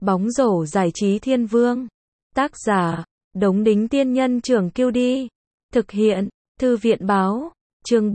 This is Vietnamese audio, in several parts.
Bóng rổ giải trí thiên vương. Tác giả, Đống Đính Tiên Nhân Trưởng Kiêu Đi. Thực hiện, Thư viện Báo. Chương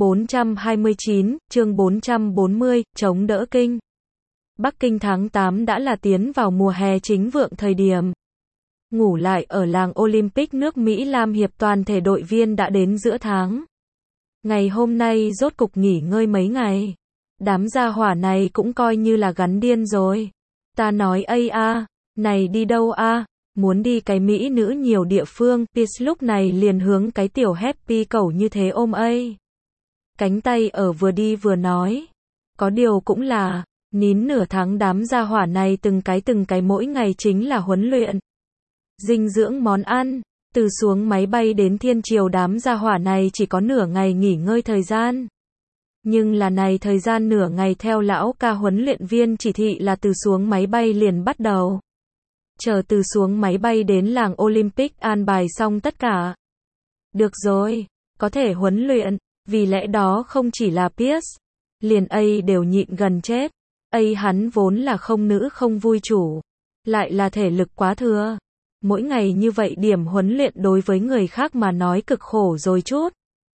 429, chương 440, chống đỡ kinh. Bắc Kinh tháng 8 đã là tiến vào mùa hè chính vượng thời điểm. Ngủ lại ở làng Olympic nước Mỹ Lam hiệp toàn thể đội viên đã đến giữa tháng. Ngày hôm nay rốt cục nghỉ ngơi mấy ngày. Đám gia hỏa này cũng coi như là gắn điên rồi. Ta nói ây a, này đi đâu a? Muốn đi cái Mỹ nữ nhiều địa phương. Pierce lúc này liền hướng cái tiểu Happy cẩu như thế ôm ây. Cánh tay ở vừa đi vừa nói. Có điều cũng là, nín nửa tháng đám gia hỏa này từng cái mỗi ngày chính là huấn luyện. Dinh dưỡng món ăn, từ xuống máy bay đến thiên triều đám gia hỏa này chỉ có nửa ngày nghỉ ngơi thời gian. Nhưng là này thời gian nửa ngày theo lão ca huấn luyện viên chỉ thị là từ xuống máy bay liền bắt đầu. Chờ từ xuống máy bay đến làng Olympic an bài xong tất cả. Được rồi, có thể huấn luyện, vì lẽ đó không chỉ là Pierce, liền A đều nhịn gần chết. A hắn vốn là không nữ không vui chủ, lại là thể lực quá thừa. Mỗi ngày như vậy điểm huấn luyện đối với người khác mà nói cực khổ rồi chút.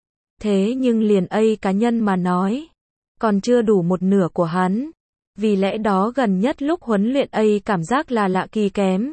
Thế nhưng liền A cá nhân mà nói, còn chưa đủ một nửa của hắn. Vì lẽ đó gần nhất lúc huấn luyện A cảm giác là lạ kỳ kém.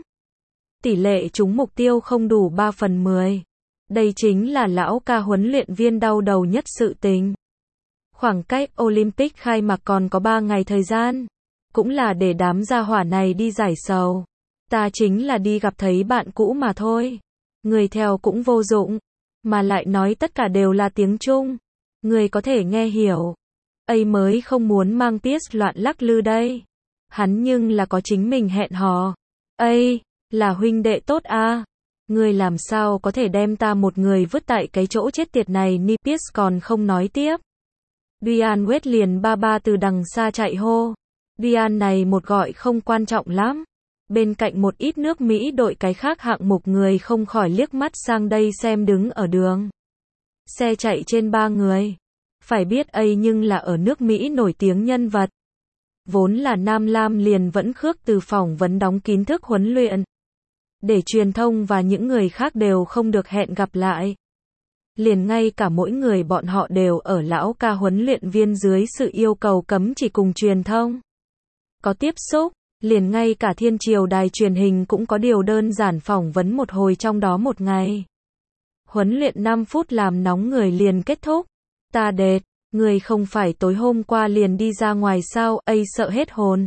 Tỷ lệ trúng mục tiêu không đủ 3/10. Đây chính là lão ca huấn luyện viên đau đầu nhất sự tình. Khoảng cách Olympic khai mạc còn có 3 ngày thời gian. Cũng là để đám gia hỏa này đi giải sầu. Ta chính là đi gặp thấy bạn cũ mà thôi. Người theo cũng vô dụng. Mà lại nói tất cả đều là tiếng Trung. Người có thể nghe hiểu. A mới không muốn mang Pierce loạn lắc lư đây. Hắn nhưng là có chính mình hẹn hò. A, là huynh đệ tốt a. Người làm sao có thể đem ta một người vứt tại cái chỗ chết tiệt này ni. Pierce còn không nói tiếp. Diane Wade liền ba từ đằng xa chạy hô. Diane này một gọi không quan trọng lắm. Bên cạnh một ít nước Mỹ đội cái khác hạng mục người không khỏi liếc mắt sang đây xem đứng ở đường. Xe chạy trên 3 người. Phải biết A nhưng là ở nước Mỹ nổi tiếng nhân vật. Vốn là Nam Lam liền vẫn khước từ phỏng vấn đóng kín thức huấn luyện. Để truyền thông và những người khác đều không được hẹn gặp lại. Liền ngay cả mỗi người bọn họ đều ở lão ca huấn luyện viên dưới sự yêu cầu cấm chỉ cùng truyền thông. Có tiếp xúc, liền ngay cả thiên triều đài truyền hình cũng có điều đơn giản phỏng vấn một hồi trong đó một ngày. Huấn luyện 5 phút làm nóng người liền kết thúc. Ta đệt, người không phải tối hôm qua liền đi ra ngoài sao? A sợ hết hồn.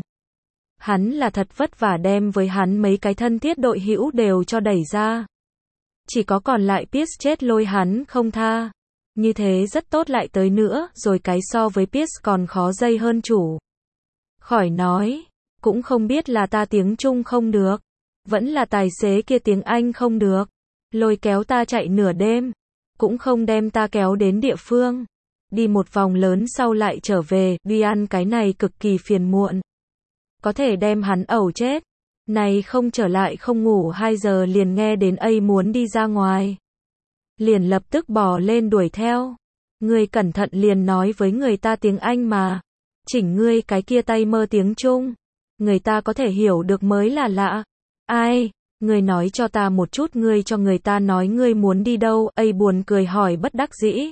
Hắn là thật vất vả đem với hắn mấy cái thân thiết đội hữu đều cho đẩy ra. Chỉ có còn lại Pierce chết lôi hắn không tha. Như thế rất tốt lại tới nữa, rồi cái so với Pierce còn khó dây hơn chủ. Khỏi nói, cũng không biết là ta tiếng Trung không được, vẫn là tài xế kia tiếng Anh không được. Lôi kéo ta chạy nửa đêm, cũng không đem ta kéo đến địa phương. Đi một vòng lớn sau lại trở về, Diane cái này cực kỳ phiền muộn. Có thể đem hắn ẩu chết. Này không trở lại không ngủ 2 giờ liền nghe đến A muốn đi ra ngoài. Liền lập tức bò lên đuổi theo. Ngươi cẩn thận liền nói với người ta tiếng Anh mà. Chỉnh ngươi cái kia tay mơ tiếng Trung. Người ta có thể hiểu được mới là lạ. Ai? Ngươi nói cho ta một chút ngươi cho người ta nói ngươi muốn đi đâu. A buồn cười hỏi bất đắc dĩ.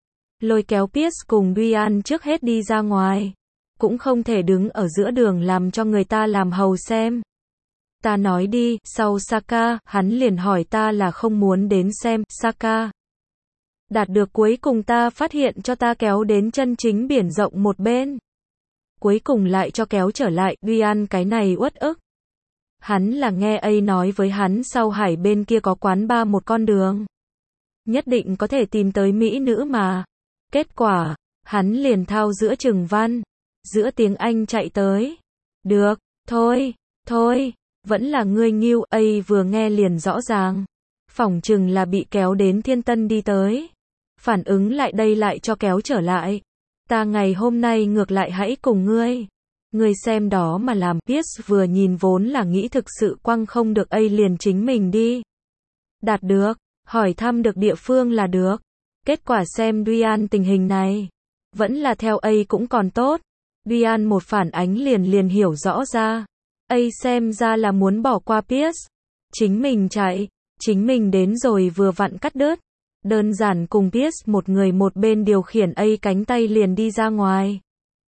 Lôi kéo Pierce cùng Diane trước hết đi ra ngoài. Cũng không thể đứng ở giữa đường làm cho người ta làm hầu xem. Ta nói đi, sau Saka, hắn liền hỏi ta là không muốn đến xem, Saka. Đạt được cuối cùng ta phát hiện cho ta kéo đến chân chính biển rộng một bên. Cuối cùng lại cho kéo trở lại, Diane cái này uất ức. Hắn là nghe A nói với hắn sau hải bên kia có quán bar một con đường. Nhất định có thể tìm tới mỹ nữ mà. Kết quả, hắn liền thao giữa chừng văn, giữa tiếng Anh chạy tới. Được, thôi. Vẫn là ngươi nghiêu. A vừa nghe liền rõ ràng. Phỏng chừng là bị kéo đến Thiên Tân đi tới. Phản ứng lại đây lại cho kéo trở lại. Ta ngày hôm nay ngược lại hãy cùng ngươi. Ngươi xem đó mà làm. Pierce vừa nhìn vốn là nghĩ thực sự quăng không được A liền chính mình đi. Đạt được, hỏi thăm được địa phương là được. Kết quả xem Diane tình hình này. Vẫn là theo A cũng còn tốt. Diane một phản ánh liền hiểu rõ ra. A xem ra là muốn bỏ qua Pierce. Chính mình chạy, chính mình đến rồi vừa vặn cắt đứt. Đơn giản cùng Pierce một người một bên điều khiển A cánh tay liền đi ra ngoài.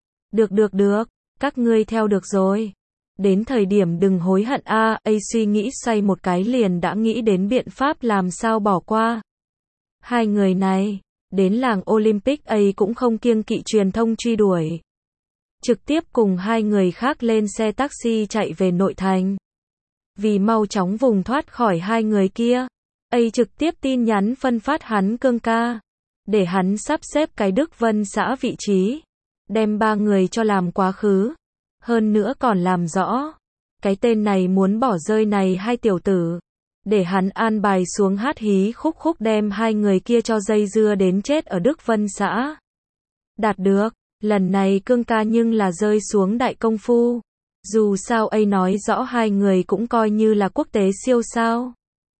Được, các ngươi theo được rồi. Đến thời điểm đừng hối hận a. A suy nghĩ xoay một cái liền đã nghĩ đến biện pháp làm sao bỏ qua. Hai người này, đến làng Olympic A cũng không kiêng kỵ truyền thông truy đuổi. Trực tiếp cùng hai người khác lên xe taxi chạy về nội thành. Vì mau chóng vùng thoát khỏi hai người kia, A trực tiếp tin nhắn phân phát hắn Cương ca, để hắn sắp xếp cái Đức Vân xã vị trí, đem ba người cho làm quá khứ, hơn nữa còn làm rõ, cái tên này muốn bỏ rơi này hai tiểu tử, để hắn an bài xuống hát hí khúc khúc đem hai người kia cho dây dưa đến chết ở Đức Vân xã. Đạt được, lần này Cương ca nhưng là rơi xuống đại công phu. Dù sao A nói rõ hai người cũng coi như là quốc tế siêu sao.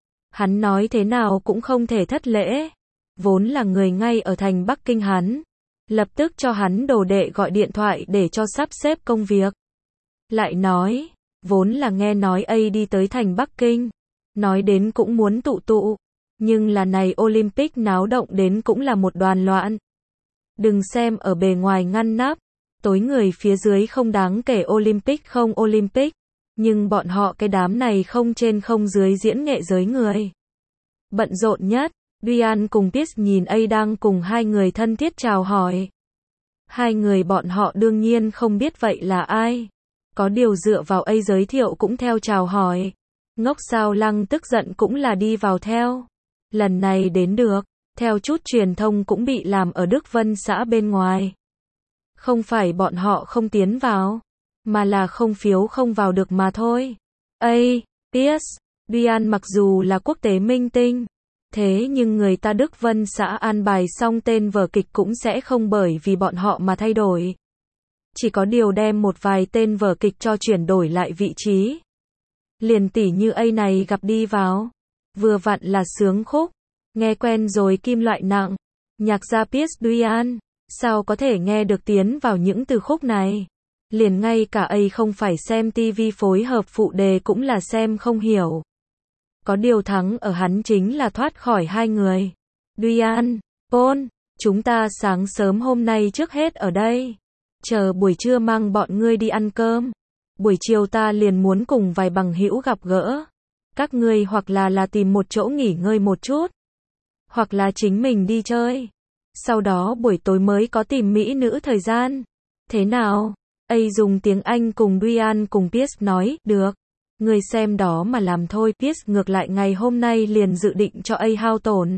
Hắn nói thế nào cũng không thể thất lễ. Vốn là người ngay ở thành Bắc Kinh hắn. Lập tức cho hắn đồ đệ gọi điện thoại để cho sắp xếp công việc. Lại nói, vốn là nghe nói A đi tới thành Bắc Kinh. Nói đến cũng muốn tụ. Nhưng là này Olympic náo động đến cũng là một đoàn loạn. Đừng xem ở bề ngoài ngăn nắp. Tối người phía dưới không đáng kể Olympic không Olympic, nhưng bọn họ cái đám này không trên không dưới diễn nghệ giới người. Bận rộn nhất, Ryan cùng Pierce nhìn A đang cùng hai người thân thiết chào hỏi. Hai người bọn họ đương nhiên không biết vậy là ai. Có điều dựa vào A giới thiệu cũng theo chào hỏi. Ngốc sao Lăng tức giận cũng là đi vào theo. Lần này đến được, theo chút truyền thông cũng bị làm ở Đức Vân xã bên ngoài. Không phải bọn họ không tiến vào, mà là không phiếu không vào được mà thôi. A, Pierce, Ryan mặc dù là quốc tế minh tinh, thế nhưng người ta Đức Vân xã an bài xong tên vở kịch cũng sẽ không bởi vì bọn họ mà thay đổi. Chỉ có điều đem một vài tên vở kịch cho chuyển đổi lại vị trí. Liền tỉ như A này gặp đi vào, vừa vặn là sướng khúc, nghe quen rồi kim loại nặng, nhạc gia Pierce Ryan. Sao có thể nghe được tiến vào những từ khúc này? Liền ngay cả A không phải xem TV phối hợp phụ đề cũng là xem không hiểu. Có điều thắng ở hắn chính là thoát khỏi hai người. Ryan, Paul, chúng ta sáng sớm hôm nay trước hết ở đây. Chờ buổi trưa mang bọn ngươi đi ăn cơm. Buổi chiều ta liền muốn cùng vài bằng hữu gặp gỡ. Các ngươi hoặc là tìm một chỗ nghỉ ngơi một chút. Hoặc là chính mình đi chơi. Sau đó buổi tối mới có tìm mỹ nữ thời gian. Thế nào? A dùng tiếng Anh cùng Ryan cùng Pierce nói, được. Người xem đó mà làm thôi. Pierce ngược lại ngày hôm nay liền dự định cho A hao tổn.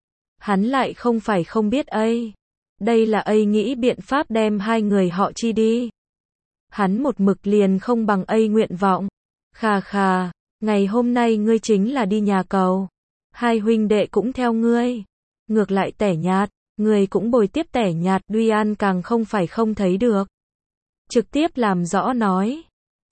Hắn lại không phải không biết A. Đây là A nghĩ biện pháp đem hai người họ chi đi. Hắn một mực liền không bằng A nguyện vọng. Khà, ngày hôm nay ngươi chính là đi nhà cầu. Hai huynh đệ cũng theo ngươi. Ngược lại tẻ nhạt. Người cũng bồi tiếp tẻ nhạt, Ryan càng không phải không thấy được. Trực tiếp làm rõ nói.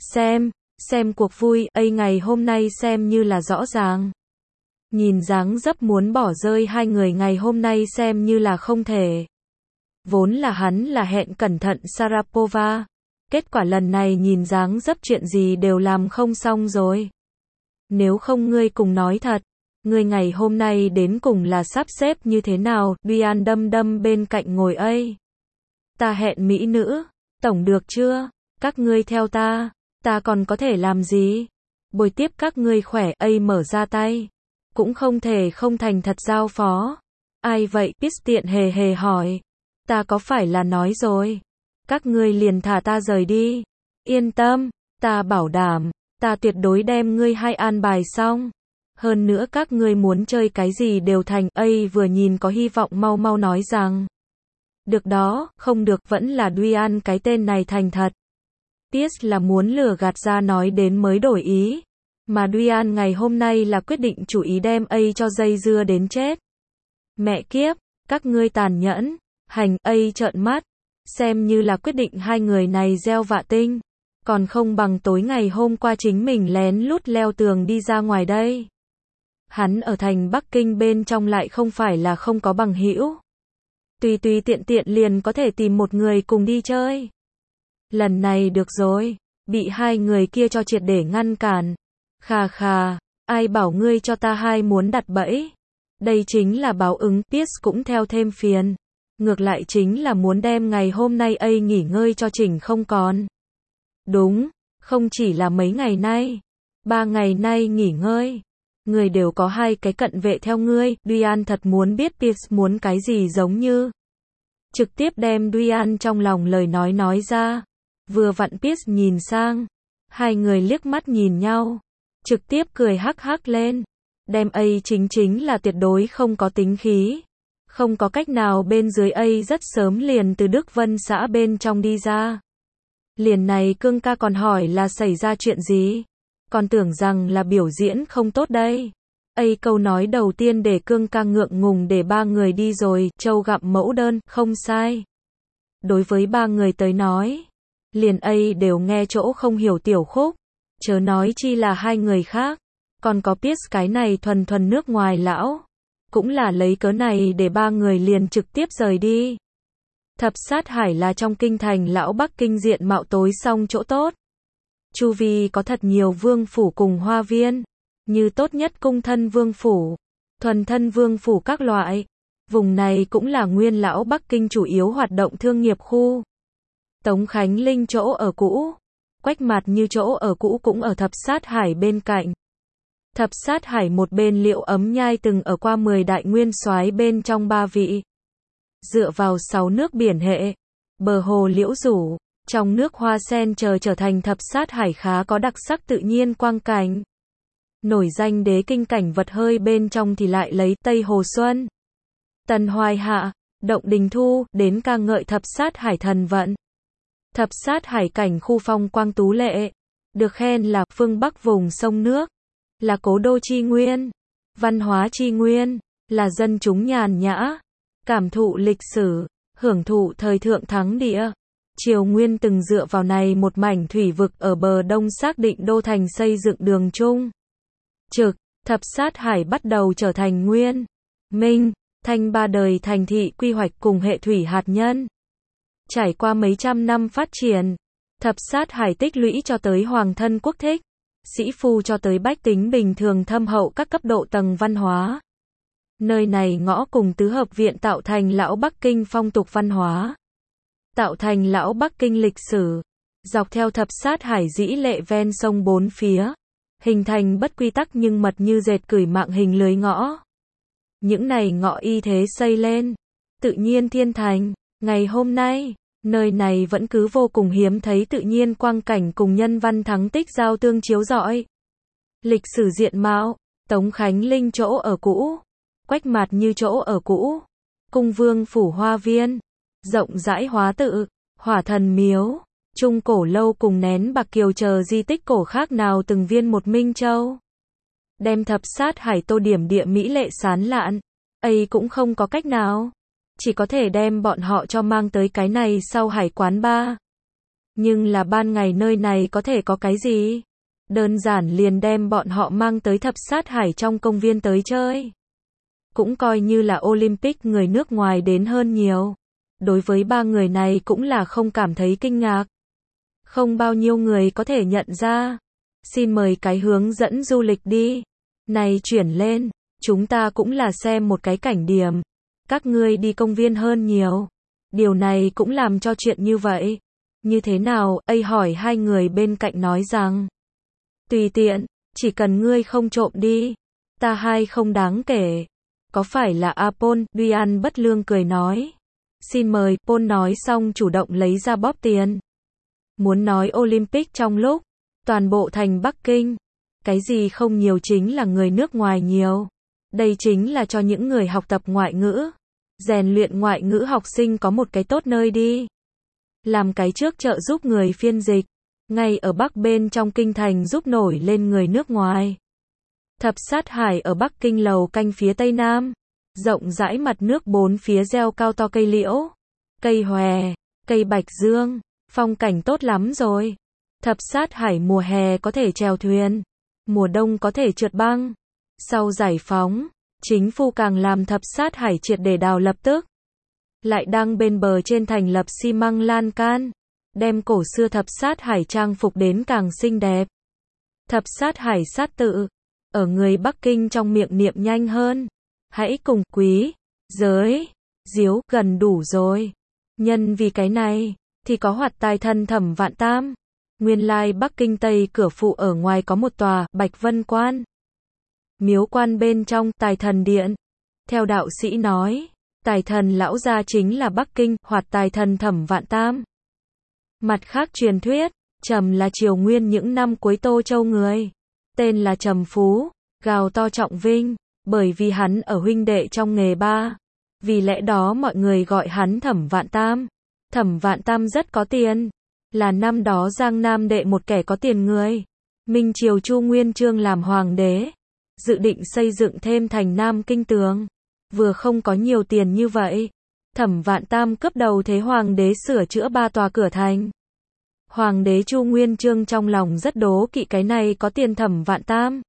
Xem cuộc vui, A ngày hôm nay xem như là rõ ràng. Nhìn dáng dấp muốn bỏ rơi hai người ngày hôm nay xem như là không thể. Vốn là hắn là hẹn cẩn thận Sharapova. Kết quả lần này nhìn dáng dấp chuyện gì đều làm không xong rồi. Nếu không ngươi cùng nói thật. Người ngày hôm nay đến cùng là sắp xếp như thế nào? Ryan đâm bên cạnh ngồi A. Ta hẹn mỹ nữ, tổng được chưa? Các ngươi theo ta còn có thể làm gì? Bồi tiếp các ngươi khỏe. A mở ra tay, cũng không thể không thành thật giao phó. Ai vậy? Pierce tiện hề hỏi. Ta có phải là nói rồi? Các ngươi liền thả ta rời đi. Yên tâm, ta bảo đảm, ta tuyệt đối đem ngươi hai an bài xong. Hơn nữa các ngươi muốn chơi cái gì đều thành. A vừa nhìn có hy vọng mau nói rằng. Được đó, không được vẫn là Ryan cái tên này thành thật. Pierce là muốn lừa gạt ra nói đến mới đổi ý. Mà Ryan ngày hôm nay là quyết định chủ ý đem A cho dây dưa đến chết. Mẹ kiếp, các ngươi tàn nhẫn. Hành. A trợn mắt. Xem như là quyết định hai người này gieo vạ tinh. Còn không bằng tối ngày hôm qua chính mình lén lút leo tường đi ra ngoài đây. Hắn ở thành Bắc Kinh bên trong lại không phải là không có bằng hữu. Tùy tiện liền có thể tìm một người cùng đi chơi. Lần này được rồi, bị hai người kia cho triệt để ngăn cản. Khà khà, ai bảo ngươi cho ta hai muốn đặt bẫy. Đây chính là báo ứng, Pierce cũng theo thêm phiền. Ngược lại chính là muốn đem ngày hôm nay ấy nghỉ ngơi cho chỉnh không còn. Đúng, không chỉ là mấy ngày nay. 3 ngày nay nghỉ ngơi. Người đều có hai cái cận vệ theo ngươi. Duyan thật muốn biết Pierce muốn cái gì giống như. Trực tiếp đem Duyan trong lòng lời nói ra. Vừa vặn Pierce nhìn sang. Hai người liếc mắt nhìn nhau. Trực tiếp cười hắc hắc lên. Đem ấy chính là tuyệt đối không có tính khí. Không có cách nào bên dưới ấy rất sớm liền từ Đức Vân xã bên trong đi ra. Liền này Cương ca còn hỏi là xảy ra chuyện gì. Còn tưởng rằng là biểu diễn không tốt đây. Ấy câu nói đầu tiên để Cương ca ngượng ngùng để ba người đi rồi, trâu gặm mẫu đơn, không sai. Đối với ba người tới nói, liền ấy đều nghe chỗ không hiểu tiểu khúc. Chớ nói chi là hai người khác. Còn có Pierce cái này thuần nước ngoài lão. Cũng là lấy cớ này để ba người liền trực tiếp rời đi. Thập sát hải là trong kinh thành lão Bắc Kinh diện mạo tối song chỗ tốt. Chu vi có thật nhiều vương phủ cùng hoa viên. Như tốt nhất cung thân vương phủ, thuần thân vương phủ các loại. Vùng này cũng là nguyên lão Bắc Kinh chủ yếu hoạt động thương nghiệp khu. Tống Khánh Linh chỗ ở cũ. Quách Mạt Như chỗ ở cũ cũng ở Thập sát hải bên cạnh. Thập sát hải một bên Liệu Ấm Nhai từng ở qua 10 đại nguyên soái bên trong 3 vị. Dựa vào 6 nước biển hệ, bờ hồ liễu rủ, trong nước hoa sen trở thành thập sát hải khá có đặc sắc tự nhiên quang cảnh. Nổi danh đế kinh cảnh vật hơi bên trong thì lại lấy Tây Hồ Xuân, Tần Hoài Hạ, Động Đình Thu đến ca ngợi thập sát hải thần vận. Thập sát hải cảnh khu phong quang tú lệ, được khen là phương Bắc vùng sông nước, là cố đô chi nguyên, văn hóa chi nguyên, là dân chúng nhàn nhã, cảm thụ lịch sử, hưởng thụ thời thượng thắng địa. Triều Nguyên từng dựa vào này một mảnh thủy vực ở bờ đông xác định đô thành xây dựng đường chung. Trực, thập sát hải bắt đầu trở thành Nguyên, Minh, Thanh 3 đời thành thị quy hoạch cùng hệ thủy hạt nhân. Trải qua mấy trăm năm phát triển, thập sát hải tích lũy cho tới hoàng thân quốc thích, sĩ phu cho tới bách tính bình thường thâm hậu các cấp độ tầng văn hóa. Nơi này ngõ cùng tứ hợp viện tạo thành lão Bắc Kinh phong tục văn hóa, tạo thành lão Bắc Kinh lịch sử, dọc theo thập sát hải dĩ lệ ven sông bốn phía, hình thành bất quy tắc nhưng mật như dệt cửi mạng hình lưới ngõ. Những này ngõ y thế xây lên, tự nhiên thiên thành, ngày hôm nay, nơi này vẫn cứ vô cùng hiếm thấy tự nhiên quang cảnh cùng nhân văn thắng tích giao tương chiếu rọi. Lịch sử diện mạo, Tống Khánh Linh chỗ ở cũ, Quách Mạt Như chỗ ở cũ, cung vương phủ hoa viên, rộng rãi hóa tự, hỏa thần miếu, trung cổ lâu cùng nén bạc kiều chờ di tích cổ khác nào từng viên một Minh Châu. Đem thập sát hải tô điểm địa mỹ lệ sán lạn, ấy cũng không có cách nào. Chỉ có thể đem bọn họ cho mang tới cái này sau hải quán ba. Nhưng là ban ngày nơi này có thể có cái gì? Đơn giản liền đem bọn họ mang tới thập sát hải trong công viên tới chơi. Cũng coi như là Olympic người nước ngoài đến hơn nhiều. Đối với ba người này cũng là không cảm thấy kinh ngạc. Không bao nhiêu người có thể nhận ra. Xin mời cái hướng dẫn du lịch đi. Này chuyển lên, chúng ta cũng là xem một cái cảnh điểm. Các ngươi đi công viên hơn nhiều. Điều này cũng làm cho chuyện như vậy. Như thế nào, ấy hỏi hai người bên cạnh nói rằng. Tùy tiện, chỉ cần ngươi không trộm đi. Ta hai không đáng kể. Có phải là Apol, Duyan bất lương cười nói. Xin mời, Paul nói xong chủ động lấy ra bóp tiền. Muốn nói Olympic trong lúc, toàn bộ thành Bắc Kinh. Cái gì không nhiều chính là người nước ngoài nhiều. Đây chính là cho những người học tập ngoại ngữ. Rèn luyện ngoại ngữ học sinh có một cái tốt nơi đi. Làm cái trước trợ giúp người phiên dịch. Ngay ở Bắc bên trong kinh thành giúp nổi lên người nước ngoài. Thập sát hải ở Bắc Kinh lầu canh phía tây nam. Rộng rãi mặt nước bốn phía gieo cao to cây liễu, cây hòe, cây bạch dương. Phong cảnh tốt lắm rồi. Thập sát hải mùa hè có thể chèo thuyền. Mùa đông có thể trượt băng. Sau giải phóng, chính phủ càng làm thập sát hải triệt để đào lập tức. Lại đang bên bờ trên thành lập xi măng lan can. đem cổ xưa thập sát hải trang phục đến càng xinh đẹp. Thập sát hải sát tự, ở người Bắc Kinh trong miệng niệm nhanh hơn. Hãy cùng quý, giới, diếu gần đủ rồi. Nhân vì cái này, thì có hoạt tài thần Thẩm Vạn Tam. Nguyên lai Bắc Kinh Tây cửa phụ ở ngoài có một tòa Bạch Vân Quan. Miếu quan bên trong Tài Thần Điện. Theo đạo sĩ nói, Tài Thần lão gia chính là Bắc Kinh hoạt tài thần Thẩm Vạn Tam. Mặt khác truyền thuyết, Trầm là triều nguyên những năm cuối Tô Châu người. Tên là Trầm Phú, gào to trọng vinh, bởi vì hắn ở huynh đệ trong nghề ba. Vì lẽ đó mọi người gọi hắn Thẩm Vạn Tam. Thẩm Vạn Tam rất có tiền, là năm đó Giang Nam đệ một kẻ có tiền người. Minh triều Chu Nguyên Chương làm hoàng đế, dự định xây dựng thêm thành Nam Kinh tường. Vừa không có nhiều tiền như vậy, Thẩm Vạn Tam cấp đầu thế hoàng đế sửa chữa 3 tòa cửa thành. Hoàng đế Chu Nguyên Chương trong lòng rất đố kỵ cái này có tiền Thẩm Vạn Tam.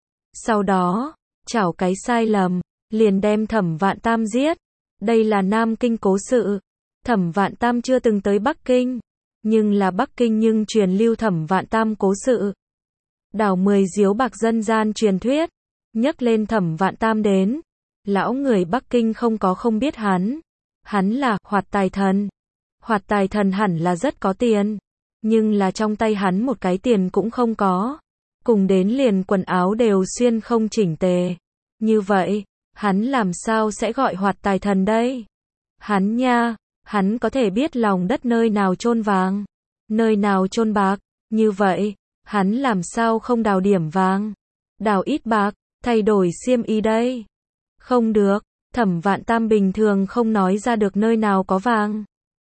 Sau đó, chảo cái sai lầm, liền đem Thẩm Vạn Tam giết. Đây là Nam Kinh cố sự. Thẩm Vạn Tam chưa từng tới Bắc Kinh, nhưng là Bắc Kinh nhưng truyền lưu Thẩm Vạn Tam cố sự. Đảo 10 diếu bạc dân gian truyền thuyết, nhắc lên Thẩm Vạn Tam đến. Lão người Bắc Kinh không có không biết hắn. Hắn là hoạt tài thần. Hoạt tài thần hẳn là rất có tiền, nhưng là trong tay hắn một cái tiền cũng không có. Cùng đến liền quần áo đều xuyên không chỉnh tề. Như vậy, hắn làm sao sẽ gọi hoạt tài thần đây? Hắn nha, hắn có thể biết lòng đất nơi nào chôn vàng, nơi nào chôn bạc. Như vậy, hắn làm sao không đào điểm vàng, đào ít bạc, thay đổi xiêm y đây? Không được, Thẩm Vạn Tam bình thường không nói ra được nơi nào có vàng,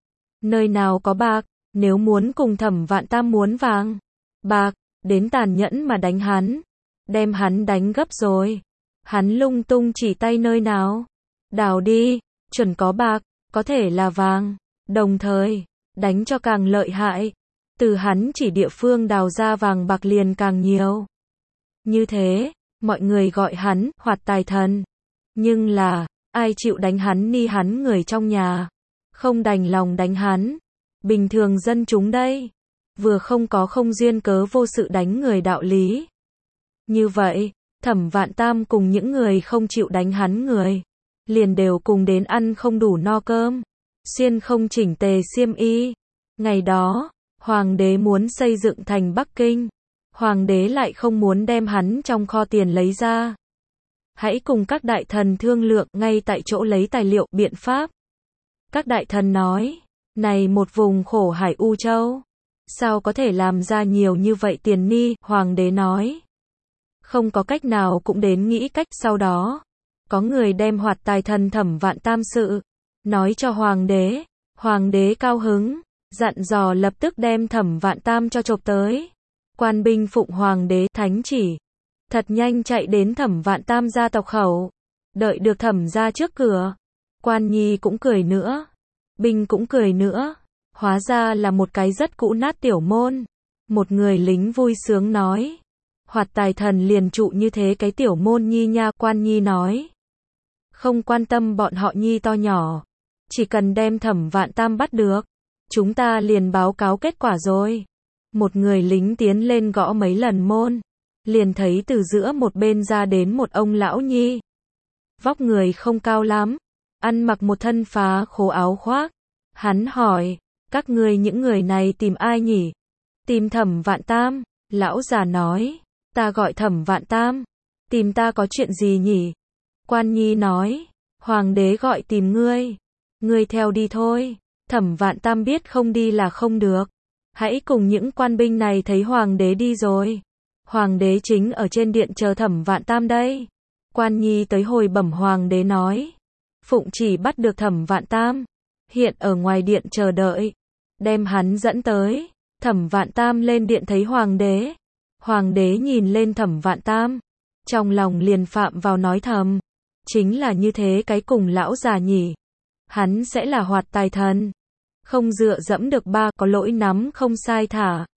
nơi nào có bạc. Nếu muốn cùng Thẩm Vạn Tam muốn vàng, bạc, đến tàn nhẫn mà đánh hắn, đem hắn đánh gấp rồi. Hắn lung tung chỉ tay nơi nào, đào đi, chuẩn có bạc, có thể là vàng, đồng thời, đánh cho càng lợi hại. Từ hắn chỉ địa phương đào ra vàng bạc liền càng nhiều. Như thế, mọi người gọi hắn hoạt tài thần. Nhưng là, ai chịu đánh hắn ni hắn người trong nhà, không đành lòng đánh hắn. Bình thường dân chúng đây, vừa không có không duyên cớ vô sự đánh người đạo lý. Như vậy, Thẩm Vạn Tam cùng những người không chịu đánh hắn người, liền đều cùng đến ăn không đủ no cơm, xuyên không chỉnh tề xiêm y. Ngày đó, hoàng đế muốn xây dựng thành Bắc Kinh, hoàng đế lại không muốn đem hắn trong kho tiền lấy ra. Hãy cùng các đại thần thương lượng ngay tại chỗ lấy tài liệu, biện pháp. Các đại thần nói, này một vùng khổ hải U Châu, sao có thể làm ra nhiều như vậy tiền ni? Hoàng đế nói, không có cách nào cũng đến nghĩ cách. Sau đó, có người đem hoạt tài thần Thẩm Vạn Tam sự nói cho hoàng đế. Hoàng đế cao hứng, dặn dò lập tức đem Thẩm Vạn Tam cho chộp tới. Quan binh phụng hoàng đế thánh chỉ, thật nhanh chạy đến Thẩm Vạn Tam gia tộc khẩu. Đợi được Thẩm gia trước cửa, quan nhi cũng cười nữa, binh cũng cười nữa. Hóa ra là một cái rất cũ nát tiểu môn. Một người lính vui sướng nói, hoạt tài thần liền trụ như thế cái tiểu môn nhi nha. Quan nhi nói, không quan tâm bọn họ nhi to nhỏ, chỉ cần đem Thẩm Vạn Tam bắt được, chúng ta liền báo cáo kết quả rồi. Một người lính tiến lên gõ mấy lần môn, liền thấy từ giữa một bên ra đến một ông lão nhi. Vóc người không cao lắm, ăn mặc một thân phá khố áo khoác. Hắn hỏi, các ngươi những người này tìm ai nhỉ? Tìm Thẩm Vạn Tam. Lão già nói, ta gọi Thẩm Vạn Tam. Tìm ta có chuyện gì nhỉ? Quan nhi nói, hoàng đế gọi tìm ngươi. Ngươi theo đi thôi. Thẩm Vạn Tam biết không đi là không được. Hãy cùng những quan binh này thấy hoàng đế đi rồi. Hoàng đế chính ở trên điện chờ Thẩm Vạn Tam đây. Quan nhi tới hồi bẩm hoàng đế nói, phụng chỉ bắt được Thẩm Vạn Tam, hiện ở ngoài điện chờ đợi, đem hắn dẫn tới. Thẩm Vạn Tam lên điện thấy hoàng đế. Hoàng đế nhìn lên Thẩm Vạn Tam, trong lòng liền phạm vào nói thầm, chính là như thế cái cùng lão già nhỉ. Hắn sẽ là hoạt tài thần, không dựa dẫm được ba, có lỗi nắm không sai thả.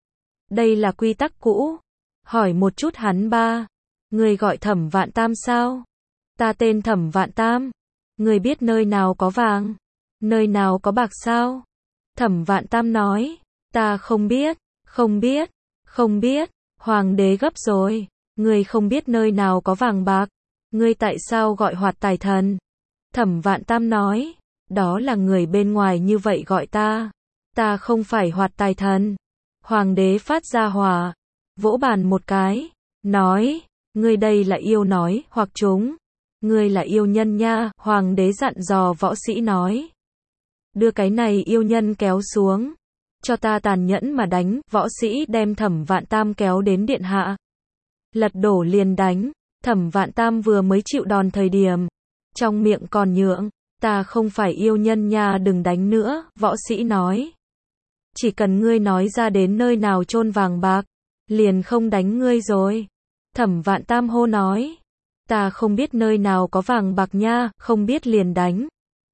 Đây là quy tắc cũ. Hỏi một chút hắn ba, người gọi Thẩm Vạn Tam sao? Ta tên Thẩm Vạn Tam. Người biết nơi nào có vàng, nơi nào có bạc sao? Thẩm Vạn Tam nói, Ta không biết, không biết, không biết. Hoàng đế gấp rồi. Ngươi không biết nơi nào có vàng bạc. Ngươi tại sao gọi Hoạt Tài Thần? Thẩm Vạn Tam nói. Đó là người bên ngoài như vậy gọi ta. Ta không phải Hoạt Tài Thần. Hoàng đế phát ra hỏa. Vỗ bàn một cái. Nói. Ngươi đây là yêu nói, hoặc chúng. Ngươi là yêu nhân nha. Hoàng đế dặn dò võ sĩ nói. Đưa cái này yêu nhân kéo xuống. Cho ta tàn nhẫn mà đánh. Võ sĩ đem Thẩm Vạn Tam kéo đến điện hạ. Lật đổ liền đánh. Thẩm Vạn Tam vừa mới chịu đòn thời điểm. Trong miệng còn nhượng. Ta không phải yêu nhân nha, đừng đánh nữa. Võ sĩ nói. Chỉ cần ngươi nói ra đến nơi nào chôn vàng bạc. Liền không đánh ngươi rồi. Thẩm Vạn Tam hô nói. Ta không biết nơi nào có vàng bạc nha, không biết liền đánh.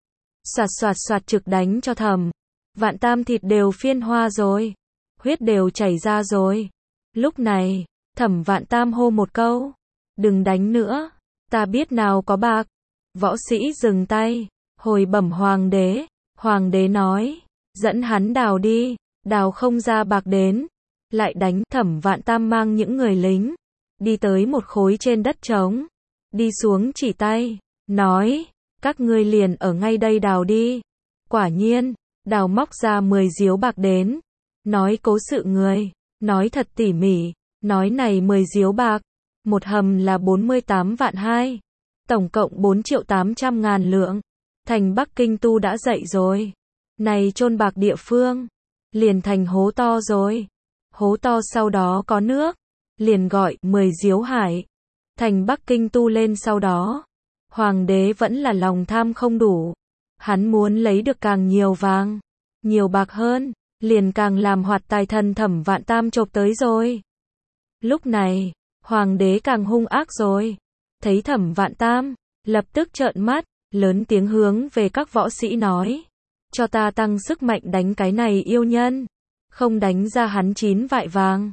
Soạt soạt soạt trực đánh cho Thẩm Vạn Tam thịt đều phiên hoa rồi. Huyết đều chảy ra rồi. Lúc này, Thẩm Vạn Tam hô một câu. Đừng đánh nữa. Ta biết nào có bạc. Võ sĩ dừng tay. Hồi bẩm hoàng đế. Hoàng đế nói. Dẫn hắn đào đi. Đào không ra bạc đến. Lại đánh. Thẩm Vạn Tam mang những người lính. Đi tới một khối trên đất trống. Đi xuống chỉ tay. Nói. Các ngươi liền ở ngay đây đào đi. Quả nhiên. Đào móc ra 10 diếu bạc đến. Nói cố sự người. Nói thật tỉ mỉ. Nói này 10 diếu bạc. Một hầm là 48 vạn 2. Tổng cộng 4.800.000 lượng. Thành Bắc Kinh tu đã dậy rồi. Này chôn bạc địa phương. Liền thành hố to rồi. Hố to sau đó có nước. Liền gọi 10 diếu hải. Thành Bắc Kinh tu lên sau đó. Hoàng đế vẫn là lòng tham không đủ. Hắn muốn lấy được càng nhiều vàng. Nhiều bạc hơn. Liền càng làm Hoạt Tài Thần Thẩm Vạn Tam chộp tới rồi. Lúc này. Hoàng đế càng hung ác rồi. Thấy Thẩm Vạn Tam. Lập tức trợn mắt. Lớn tiếng hướng về các võ sĩ nói. Cho ta tăng sức mạnh đánh cái này yêu nhân. Không đánh ra hắn 9 vại vàng.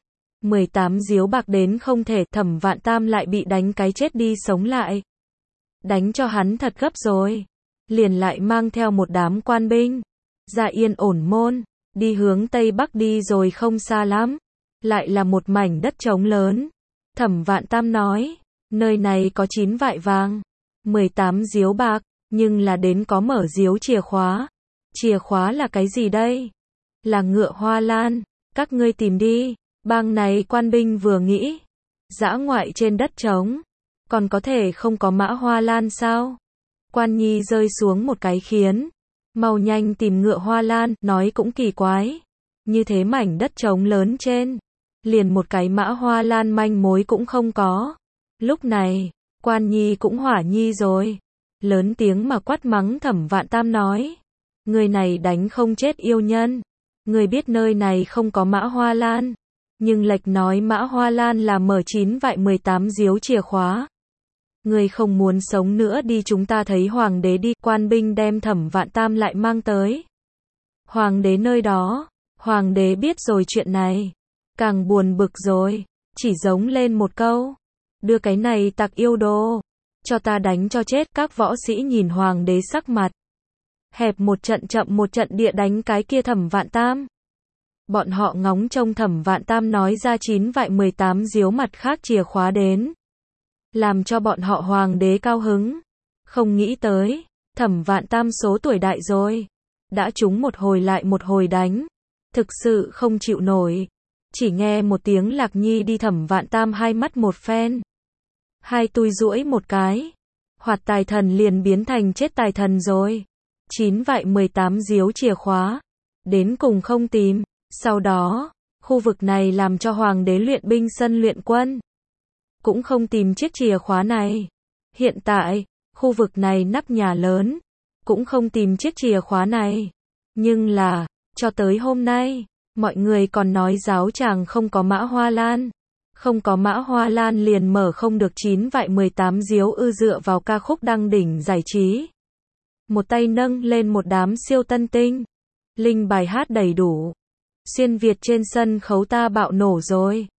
18 diếu bạc đến không thể. Thẩm Vạn Tam lại bị đánh cái chết đi sống lại. Đánh cho hắn thật gấp rồi. Liền lại mang theo một đám quan binh. Ra Yên Ổn Môn. Đi hướng Tây Bắc đi rồi không xa lắm. Lại là một mảnh đất trống lớn. Thẩm Vạn Tam nói. Nơi này có 9 vại vàng. 18 diếu bạc. Nhưng là đến có mở diếu chìa khóa. Chìa khóa là cái gì đây? Là ngựa hoa lan. Các ngươi tìm đi. Bang này quan binh vừa nghĩ. Dã ngoại trên đất trống. Còn có thể không có mã hoa lan sao? Quan nhi rơi xuống một cái khiến. Mau nhanh tìm ngựa hoa lan. Nói cũng kỳ quái. Như thế mảnh đất trống lớn trên. Liền một cái mã hoa lan manh mối cũng không có. Lúc này, quan nhi cũng hỏa nhi rồi. Lớn tiếng mà quát mắng Thẩm Vạn Tam nói. Người này đánh không chết yêu nhân. Người biết nơi này không có mã hoa lan. Nhưng lệch nói mã hoa lan là mở 9 vại 18 diếu chìa khóa. Người không muốn sống nữa đi, chúng ta thấy hoàng đế đi. Quan binh đem Thẩm Vạn Tam lại mang tới. Hoàng đế nơi đó. Hoàng đế biết rồi chuyện này. Càng buồn bực rồi. Chỉ giống lên một câu. Đưa cái này tặc yêu đồ. Cho ta đánh cho chết. Các võ sĩ nhìn hoàng đế sắc mặt. Hẹp một trận chậm một trận địa đánh cái kia Thẩm Vạn Tam. Bọn họ ngóng trông Thẩm Vạn Tam nói ra 9 vại 18 diếu mặt khác chìa khóa đến. Làm cho bọn họ hoàng đế cao hứng. Không nghĩ tới. Thẩm Vạn Tam số tuổi đại rồi. Đã trúng một hồi lại một hồi đánh. Thực sự không chịu nổi. Chỉ nghe một tiếng lạc nhi đi. Thẩm Vạn Tam hai mắt một phen. Hai tui duỗi một cái. Hoạt Tài Thần liền biến thành chết tài thần rồi. 9 vại 18 diếu chìa khóa. Đến cùng không tìm. Sau đó, khu vực này làm cho hoàng đế luyện binh sân luyện quân. Cũng không tìm chiếc chìa khóa này. Hiện tại, khu vực này nắp nhà lớn. Cũng không tìm chiếc chìa khóa này. Nhưng là, cho tới hôm nay, mọi người còn nói giáo tràng không có mã hoa lan. Không có mã hoa lan liền mở không được 9 vại 18 diếu ư. Dựa vào ca khúc đăng đỉnh giải trí. Một tay nâng lên một đám siêu tân tinh. Linh bài hát đầy đủ. Xuyên Việt trên sân khấu ta bạo nổ rồi.